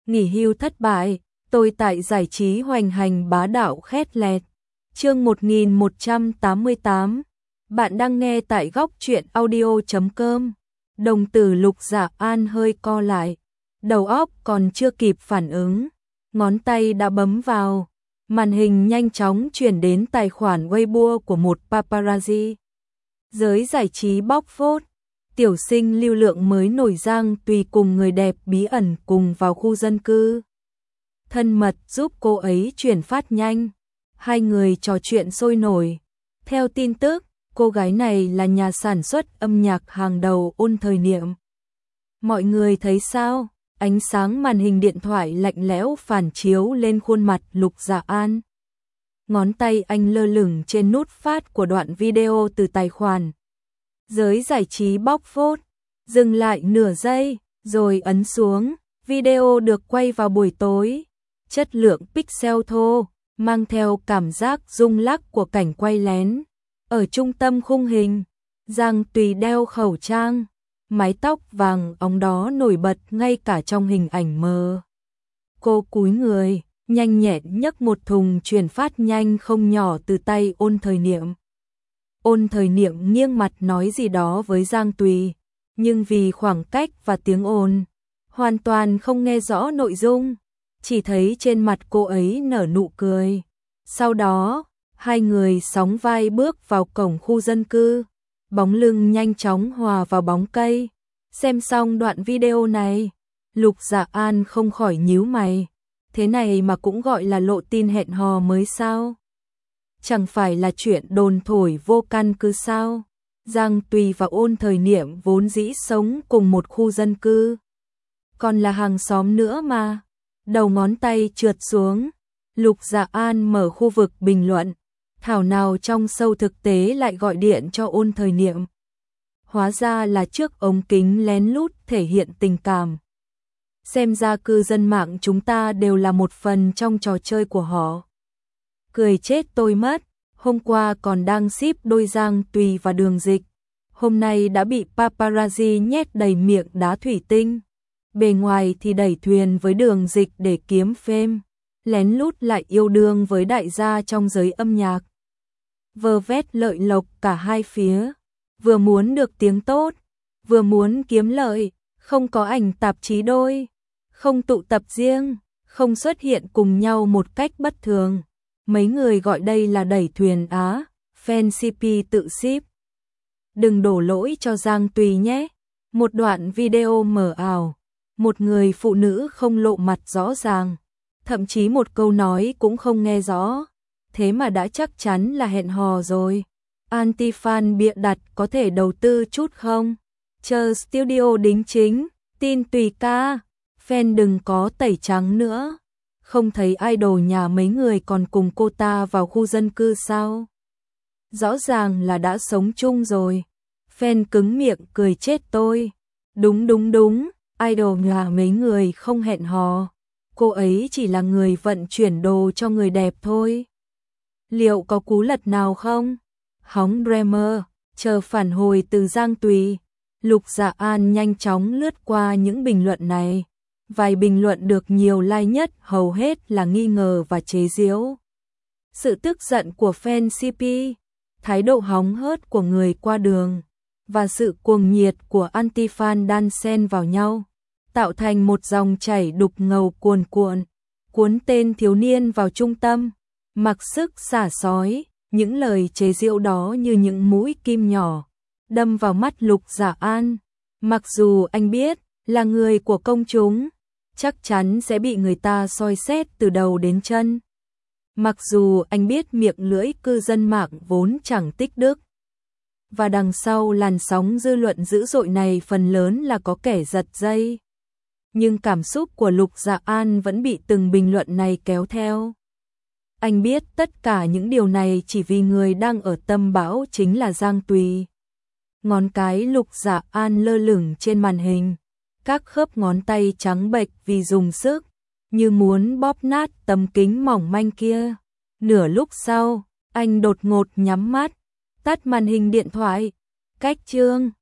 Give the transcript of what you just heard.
nghỉ hưu thất bại, tôi tại giải trí hoành hành bá đạo khét lẹt. Chương 1188. Bạn đang nghe tại góc truyện audio.com. Đồng tử Lục Dạ An hơi co lại, đầu óc còn chưa kịp phản ứng, ngón tay đã bấm vào. Màn hình nhanh chóng chuyển đến tài khoản Weibo của một paparazzi. Giới giải trí bóc phốt, tiểu sinh lưu lượng mới nổi Giang Tùy cùng người đẹp bí ẩn cùng vào khu dân cư. Thân mật giúp cô ấy chuyển phát nhanh, hai người trò chuyện sôi nổi. Theo tin tức, cô gái này là nhà sản xuất âm nhạc hàng đầu Ôn Thời Niệm. Mọi người thấy sao? Ánh sáng màn hình điện thoại lạnh lẽo phản chiếu lên khuôn mặt Lục Dạ An. Ngón tay anh lơ lửng trên nút phát của đoạn video từ tài khoản. Giới giải trí bóc phốt, dừng lại nửa giây, rồi ấn xuống. Video được quay vào buổi tối, chất lượng pixel thô, mang theo cảm giác rung lắc của cảnh quay lén. Ở trung tâm khung hình, Giang Tùy đeo khẩu trang, mái tóc vàng óng đó nổi bật ngay cả trong hình ảnh mờ. Cô cúi người, nhanh nhẹn nhấc một thùng chuyển phát nhanh không nhỏ từ tay Ôn Thời Niệm. Ôn Thời Niệm nghiêng mặt nói gì đó với Giang Tùy, nhưng vì khoảng cách và tiếng ồn, hoàn toàn không nghe rõ nội dung, chỉ thấy trên mặt cô ấy nở nụ cười. Sau đó, hai người sóng vai bước vào cổng khu dân cư, bóng lưng nhanh chóng hòa vào bóng cây. Xem xong đoạn video này, Lục Dạ An không khỏi nhíu mày. Thế này mà cũng gọi là lộ tin hẹn hò mới sao? Chẳng phải là chuyện đồn thổi vô căn cứ sao? Giang Tùy và Ôn Thời Niệm vốn dĩ sống cùng một khu dân cư, còn là hàng xóm nữa mà. Đầu ngón tay trượt xuống, Lục Dạ An mở khu vực bình luận. Thảo nào trong sâu thực tế lại gọi điện cho Ôn Thời Niệm. Hóa ra là trước ống kính lén lút thể hiện tình cảm. Xem ra cư dân mạng chúng ta đều là một phần trong trò chơi của họ. Cười chết tôi mất, hôm qua còn đang ship đôi Giang Tùy và Đường Dịch, hôm nay đã bị paparazzi nhét đầy miệng đá thủy tinh. Bề ngoài thì đẩy thuyền với Đường Dịch để kiếm fame, lén lút lại yêu đương với đại gia trong giới âm nhạc. Vơ vét lợi lộc cả hai phía, vừa muốn được tiếng tốt, vừa muốn kiếm lợi, không có ảnh tạp chí đôi, không tụ tập riêng, không xuất hiện cùng nhau một cách bất thường. Mấy người gọi đây là đẩy thuyền á, fan CP tự ship. Đừng đổ lỗi cho Giang Tùy nhé. Một đoạn video mờ ảo, một người phụ nữ không lộ mặt rõ ràng, thậm chí một câu nói cũng không nghe rõ, thế mà đã chắc chắn là hẹn hò rồi. Anti-fan bịa đặt có thể đầu tư chút không? Chờ studio đính chính, tin Tùy ca, fan đừng có tẩy trắng nữa. Không thấy idol nhà mấy người còn cùng cô ta vào khu dân cư sao? Rõ ràng là đã sống chung rồi. Fan cứng miệng cười chết tôi. Đúng, idol nhà mấy người không hẹn hò. Cô ấy chỉ là người vận chuyển đồ cho người đẹp thôi. Liệu có cú lật nào không? Hóng Dreamer, chờ phản hồi từ Giang Tùy. Lục Dạ An nhanh chóng lướt qua những bình luận này. Vài bình luận được nhiều like nhất hầu hết là nghi ngờ và chế giễu. Sự tức giận của fan CP, thái độ hóng hớt của người qua đường, và sự cuồng nhiệt của anti-fan đan xen vào nhau, tạo thành một dòng chảy đục ngầu cuồn cuộn, cuốn tên thiếu niên vào trung tâm, mặc sức xả sói. Những lời chế giễu đó như những mũi kim nhỏ, đâm vào mắt Lục Dạ An. Mặc dù anh biết là người của công chúng, chắc chắn sẽ bị người ta soi xét từ đầu đến chân. Mặc dù anh biết miệng lưỡi cư dân mạng vốn chẳng tích đức, và đằng sau làn sóng dư luận dữ dội này phần lớn là có kẻ giật dây. Nhưng cảm xúc của Lục Dạ An vẫn bị từng bình luận này kéo theo. Anh biết tất cả những điều này chỉ vì người đang ở tâm bão chính là Giang Tùy. Ngón cái Lục Dạ An lơ lửng trên màn hình, các khớp ngón tay trắng bệch vì dùng sức, như muốn bóp nát tấm kính mỏng manh kia. Nửa lúc sau, anh đột ngột nhắm mắt, tắt màn hình điện thoại. Cách chương